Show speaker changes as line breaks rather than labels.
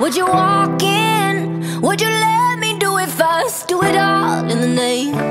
Would you walk in? Would you let me do it first? Do it all in the name